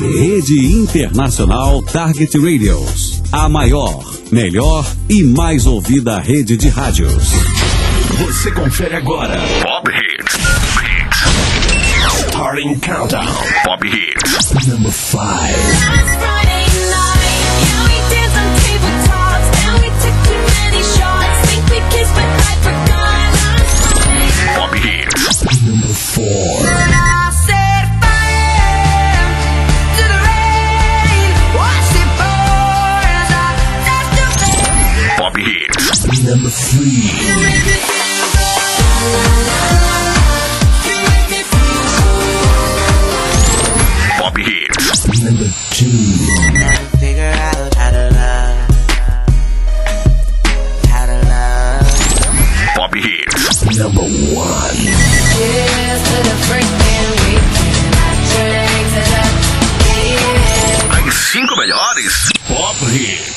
Rede Internacional Target Radios. A maior, melhor e mais ouvida rede de rádios. Você confere agora. Pop Hits. Starting Countdown. Pop Hits. Number 5. Pop Hits. Number 4. Pop Hits. Number 3. Pop Hits. Number 2. Figure out how to love. How to love. Pop Hits. Number 1. Cheers to the freaking weekend. Drink to the weekend. As 5 melhores. Pop Hits.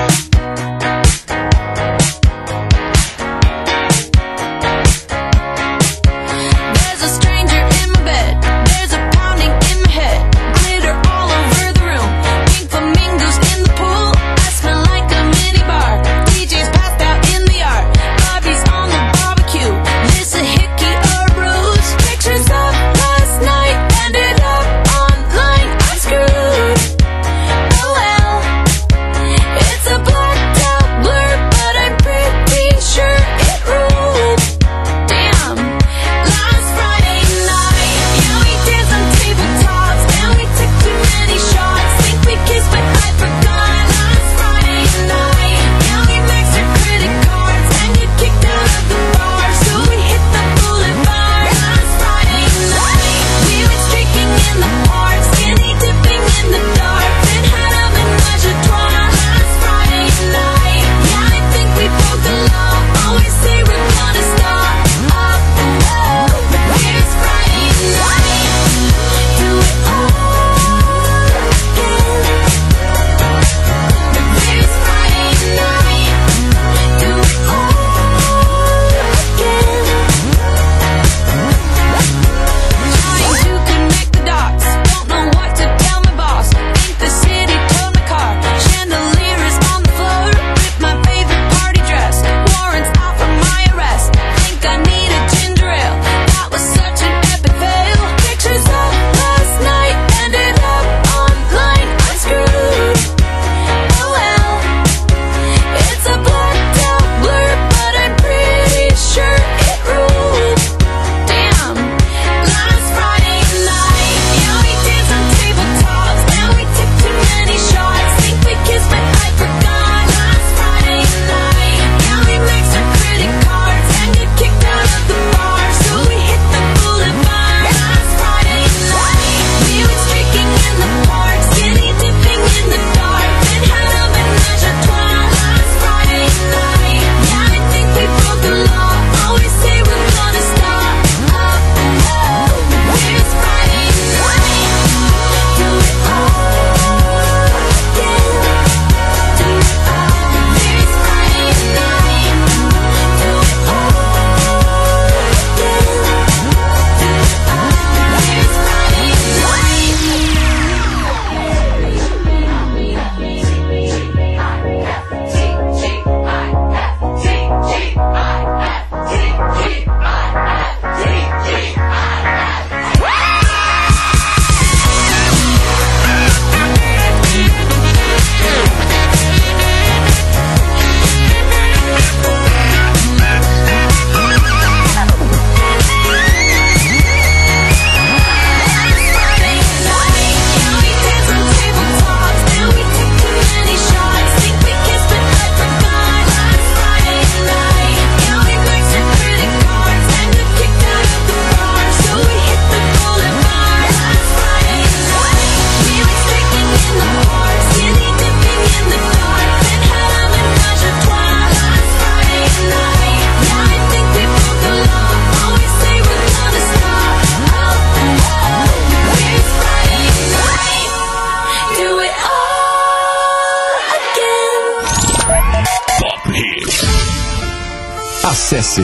Acesse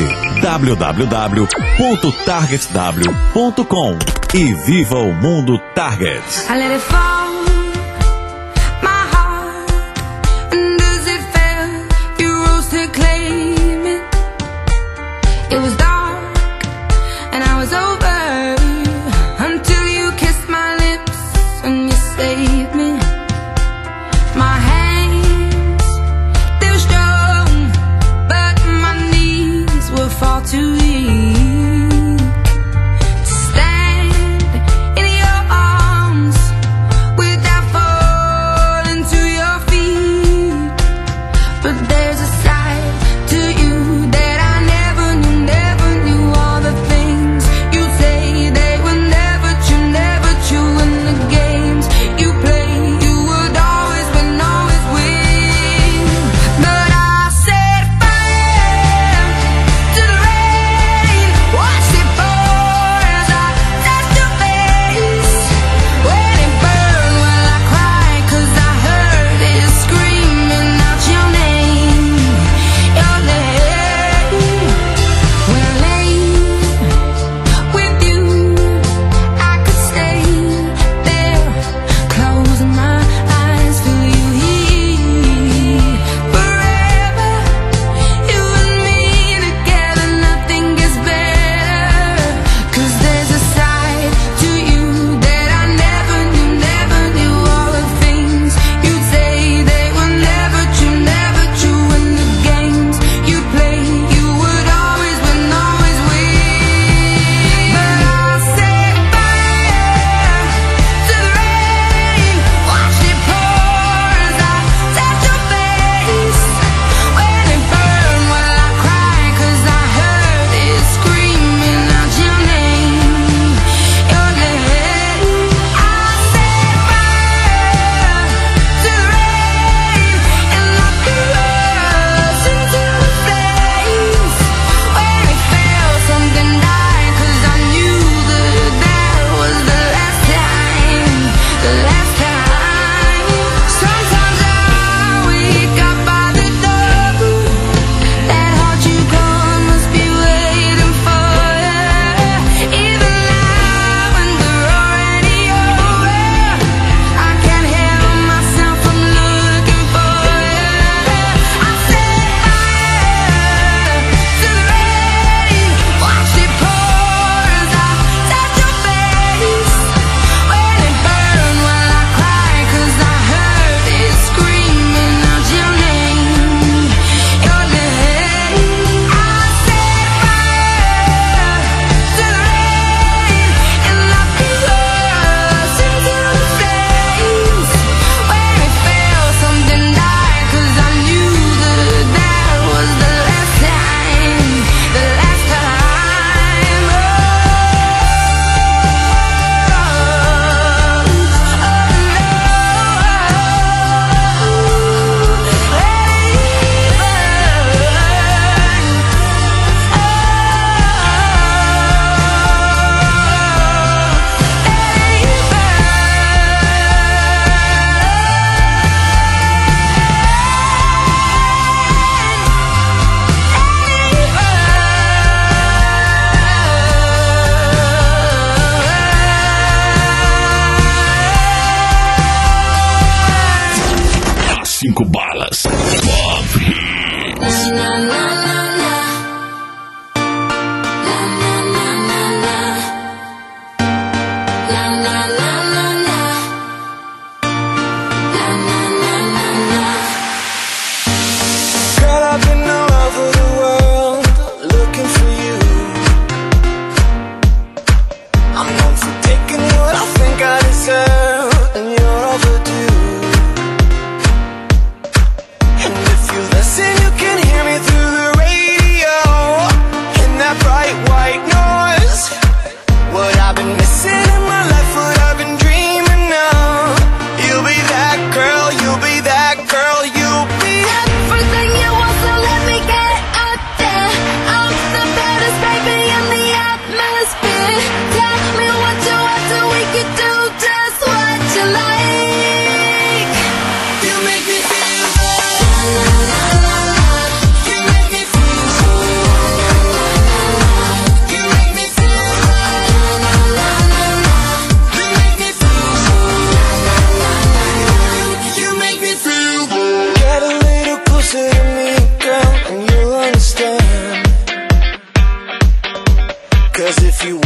www.targetw.com e viva o mundo Target. I let it fall.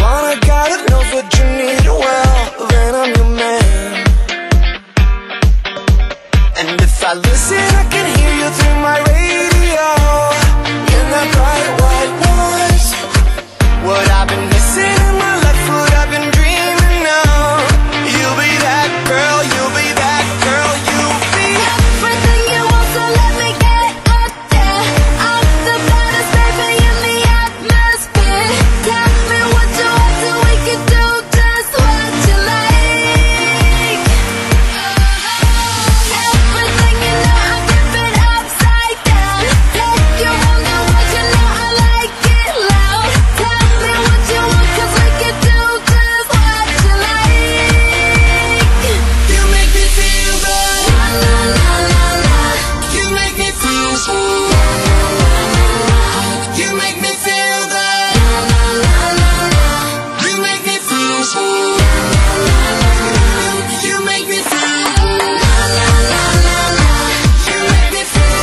want a guy that knows what you need well, then I'm your man. And if I listen, I can hear you through my radio. In that bright white noise, what I've been missing in my left foot, I've been dreaming of. You'll be that girl, you'll be that girl, you'll be everything you want, so let me get up there. I'm the baddest baby in the atmosphere. Tell me what you want so we can do just what you like. Everything you know, I flip it upside down. Take you on the road, you know I like it loud. Tell me what you want, 'cause we can do just what you like. You make me feel good. La la la la la. You make me feel smooth. You make me feel good. You make me feel smooth. You make me feel good. You make me feel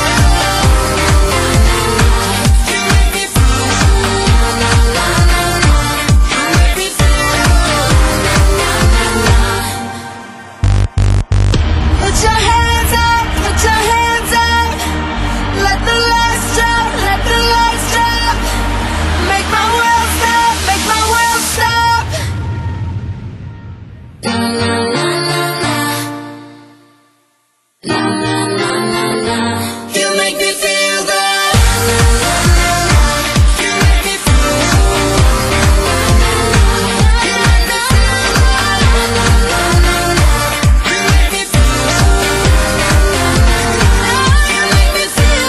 good. You make me feel smooth. You make me feel Put your hands up, put your hands up. Let the lights drop, let the lights drop. Make my world stop, make my world stop. La la la la la. La la la la la. You make me feel good. You make me feel smooth. You make me feel good. You make me feel smooth. You make me feel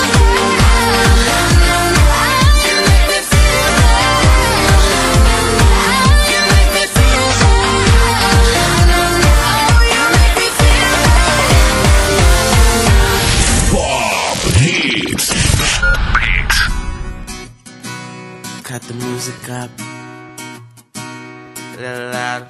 good. You make me feel good. You make me feel smooth. Pop Hits. Cut the music up a little louder.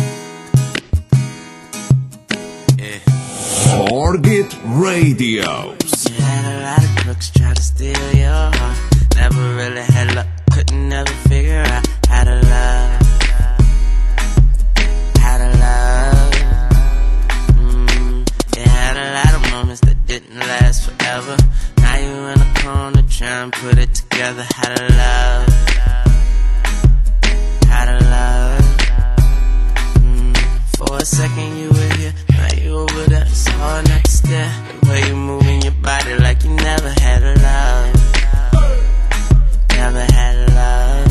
Yeah. Orbit Radio. You had a lot of crooks try to steal your heart. Never really had luck, couldn't never figure out how to love. How to love. You had a lot of moments that didn't last forever. Now you in a corner trying to put it together. How to love. How to love. For a second you were here, now you over there. It's hard not to stare. The way you moving your body like you never had a love. Never had a love.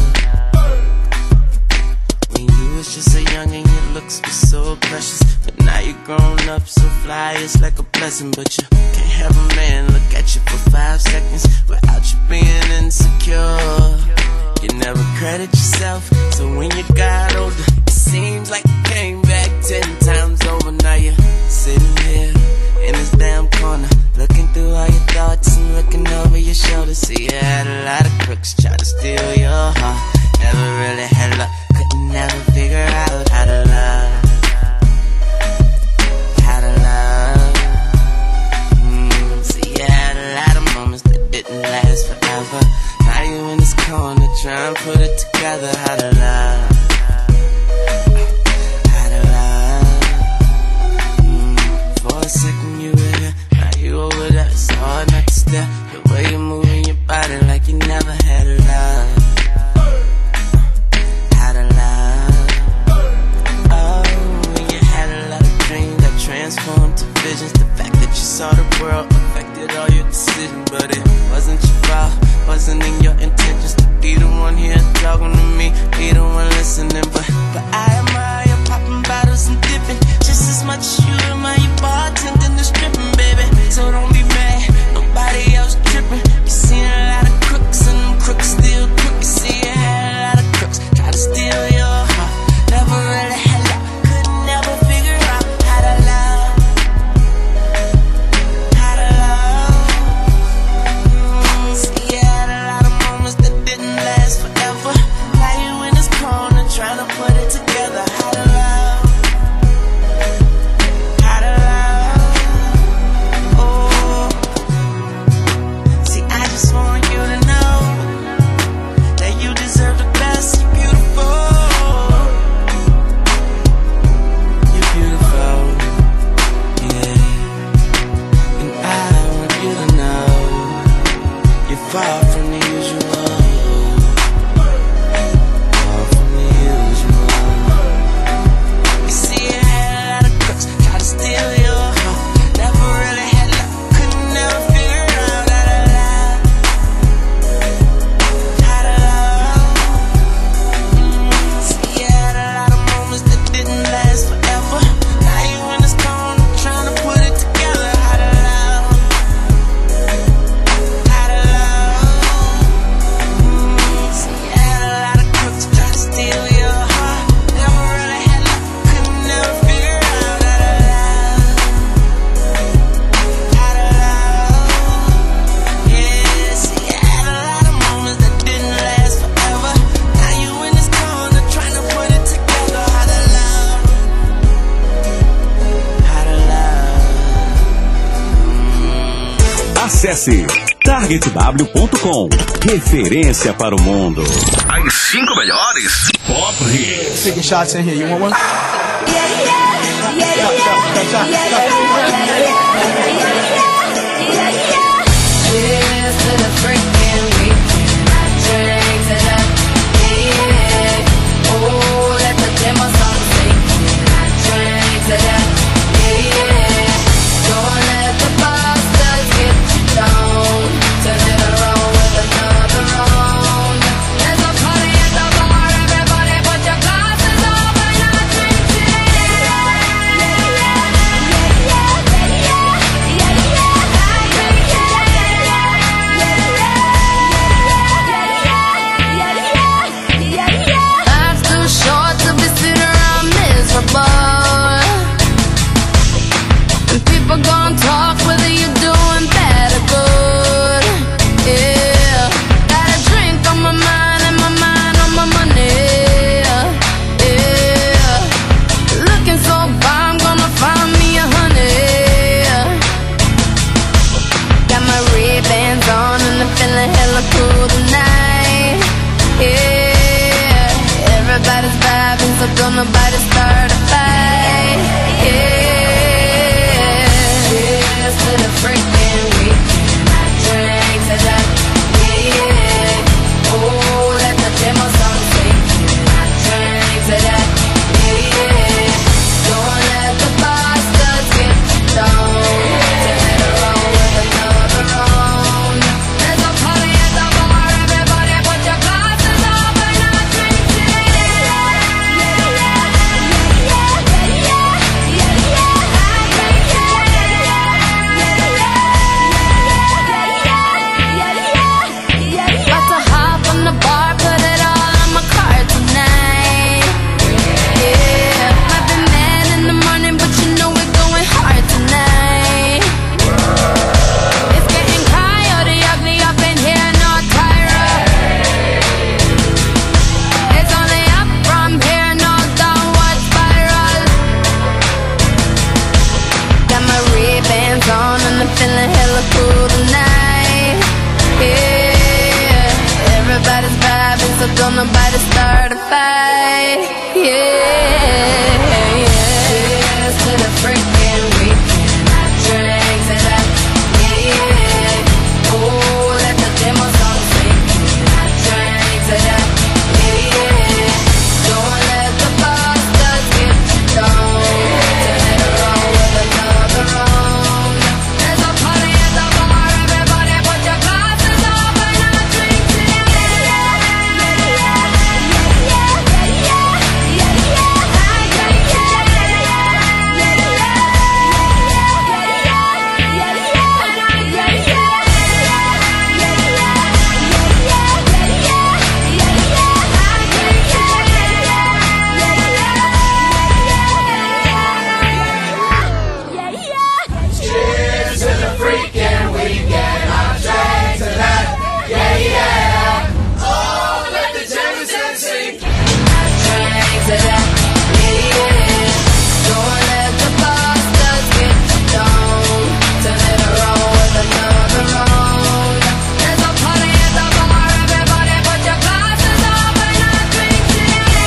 When you was just so young and your looks were so precious, but now you grown up so fly, it's like a blessing. But you can't have a man look at you for 5 seconds without you being insecure. You never credit yourself, so when you got older, it seems like you came back 10 times over. Now you're sitting here in this damn corner, looking through all your thoughts and looking over your shoulder. See, you had a lot of crooks try to steal your heart. Never really had luck, couldn't never figure out how to love. How to love. See, you had a lot of moments that didn't last forever. Now you in this corner trying to put it together. How to love. Acesse targetw.com. Referência para o mundo. As 5 melhores Pop Hits. Taking shots in here. You want one? Cheers to the freaking weekend. I drink to that, yeah. Oh, let the demo song sing. I drink to that, yeah. Don't let the bastards get you down. Turn it around with another round. There's a party at the bar. Everybody put your glasses up and I drink to Life's too short to be sitting around miserable. And people gon' talk whether you're doing bad or good. Yeah, got a drink on my mind and my mind on my money. Yeah, looking so far, I'm gonna find me a honey. Got my Ray-Bans on and I'm feeling hella cool tonight. Yeah, everybody's vibing, so don't nobody start a fight. Yeah, cheers to the freaking weekend. I drink to that, yeah. Oh, let the demo song sing. I drink to that, yeah. Don't let the bastards get you down. Turn it around with another round. There's a party at the bar. Everybody put your glasses up and I drink to About to hop on the bar, put it all on my card tonight. Yeah, might be mad in the morning, but you know we're going hard tonight. It's getting coyote ugly up in here, no Tyra. It's only up from here, no downward spiral. Got my Ray-Bans on and I'm feeling hella cool tonight. Yeah, everybody's vibing, so don't nobody start a fight. Yeah, cheers to the freaking weekend. I drink to that, yeah. Oh, let the demo song sing. I drink to that, yeah. Don't let the bastards get you down. Turn it around with another round. There's a party at the bar. Everybody put your glasses up and I drink to Cheers to the freaking weekend. I drank to that. Yeah, yeah. Oh, let the Jameson sing. I drank to that, yeah. Don't let the bastards get you down. Turn it around with another round. There's a party at the bar. Everybody put your glasses up and I drink to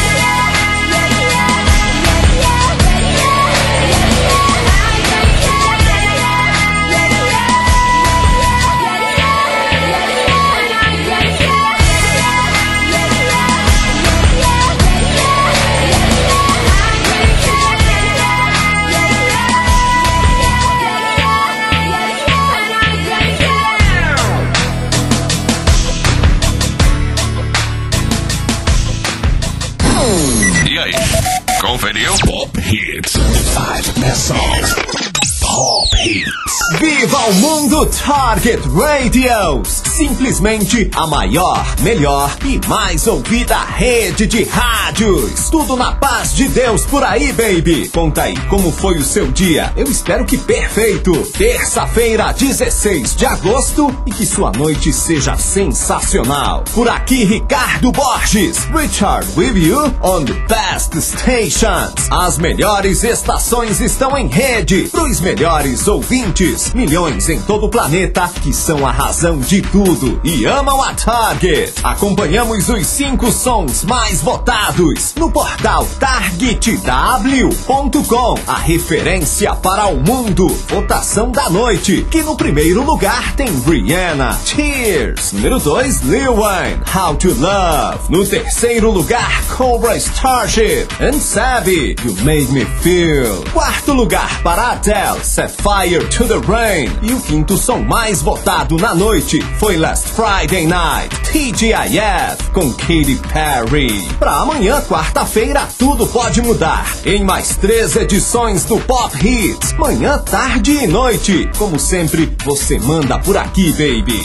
E aí, conferiu? Pop Hits. 5 best songs. Pop Hits. Viva o mundo Target Radios! Simplesmente a maior, melhor e mais ouvida rede de rádios. Tudo na paz de Deus por aí, baby. Conta aí como foi o seu dia. Eu espero que perfeito. Terça-feira, 16 de agosto e que sua noite seja sensacional. Por aqui, Ricardo Borges. Richard with you on the best stations. As melhores estações estão em rede. Pros melhores maiores ouvintes, milhões em todo o planeta que são a razão de tudo e amam a Target. Acompanhamos os 5 sons mais votados no portal targetw.com, a referência para o mundo. Votação da noite, que no primeiro lugar tem Rihanna, Tears. Número 2, Lil Wayne, How to Love. No terceiro lugar, Cobra Starship and Savvy, You Made Me Feel. Quarto lugar para Adele, Set Fire to the Rain. E o quinto som mais votado na noite foi Last Friday Night, TGIF com Katy Perry. Pra amanhã, quarta-feira, tudo pode mudar. Em mais 3 edições do Pop Hits, manhã, tarde e noite. Como sempre, você manda por aqui, baby.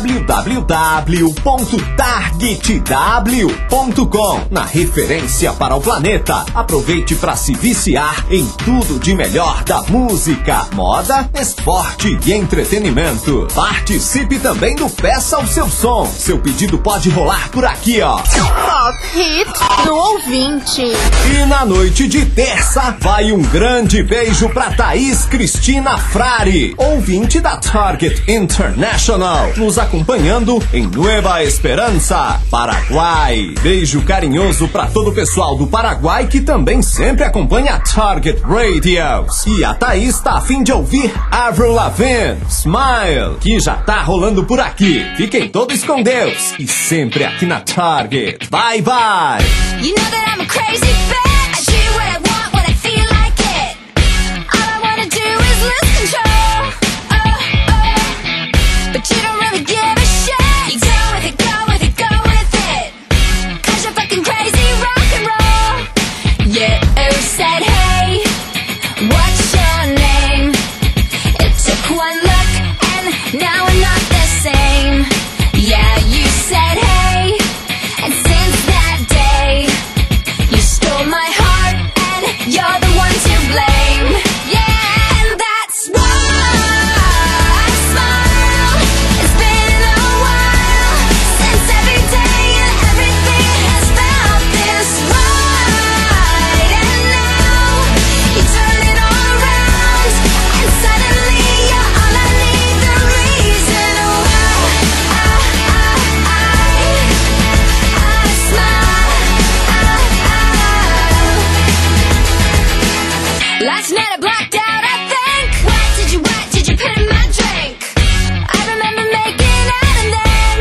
www.targetw.com, na referência para o planeta. Aproveite para se viciar em tudo de melhor da música, moda, esporte e entretenimento. Participe também do Peça o Seu Som. Seu pedido pode rolar por aqui, ó. Pop Hits do ouvinte. E na noite de terça, vai um grande beijo pra Thaís Cristina Frari, ouvinte da Target International, nos acompanhando em Nueva Esperança, Paraguai. Beijo carinhoso pra todo o pessoal do Paraguai que também sempre acompanha a Target Radios. E a Thaís tá a fim de ouvir Avril Lavigne, Smile, que já tá rolando por aqui. Fiquem todos com Deus e sempre aqui na Target. Bye, bye! You know that I'm a crazy bitch. I do what I want when I feel like it. All I wanna do is lose control. But you don't really give a shit. You go with it, go with it, go with it. 'Cause you're fucking crazy rock and roll. You said, hey, what's your name? It took one look and now we're not the same. Yeah, you said, hey, and since that day, you stole my heart and you're the one to blame. Yeah, and that's why I smile. It's been a while since every day and everything has felt this right. And now you turn it all around and suddenly you're all I need, the reason why I smile. Last night I blacked out, I think. What did you put in my drink? I remember making out and then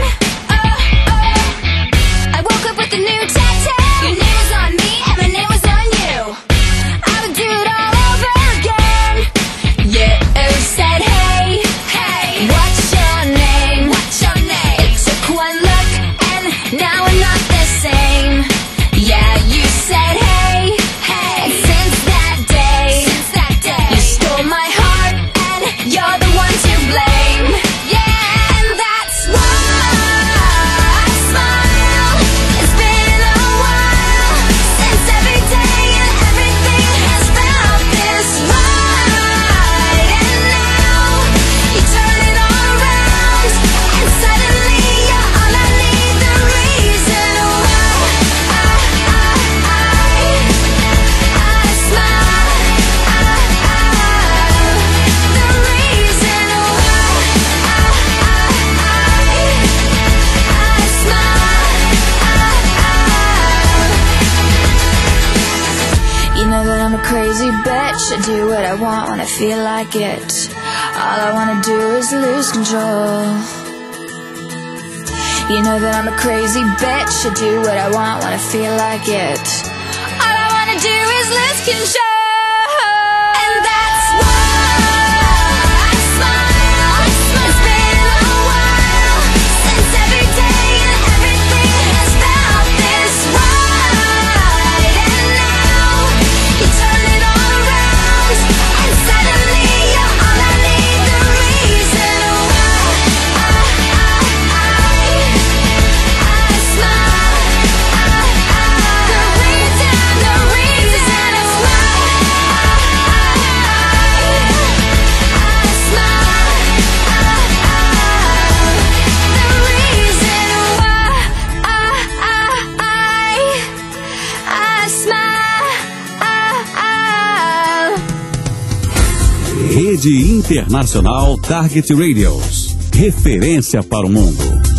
I woke up with a new tattoo. Your name was on me and my name was on you. I would do it all over again. You said, hey, what's your name? It took one look and now we're not the same. Yeah, you said, hey, and since that day, you stole my heart and you're the one to blame. Yeah, and that's why I smile. It's been a while since every day and everything has felt this right. And now you turn it all around and suddenly you're all I need, the reason why I smile. The reason why I smile. You know that I'm a crazy bitch. I do what I want when I feel like it. All I wanna do is lose control. You know that I'm a crazy bitch. I do what I want when I feel like it. All I wanna do is lose control. And that's why I smile. It's been a while since every day and everything has felt this right. And now you turn it all around and suddenly you're all I need, the reason why I smile. The reason why Rede Internacional Target Radios. Referência para o mundo.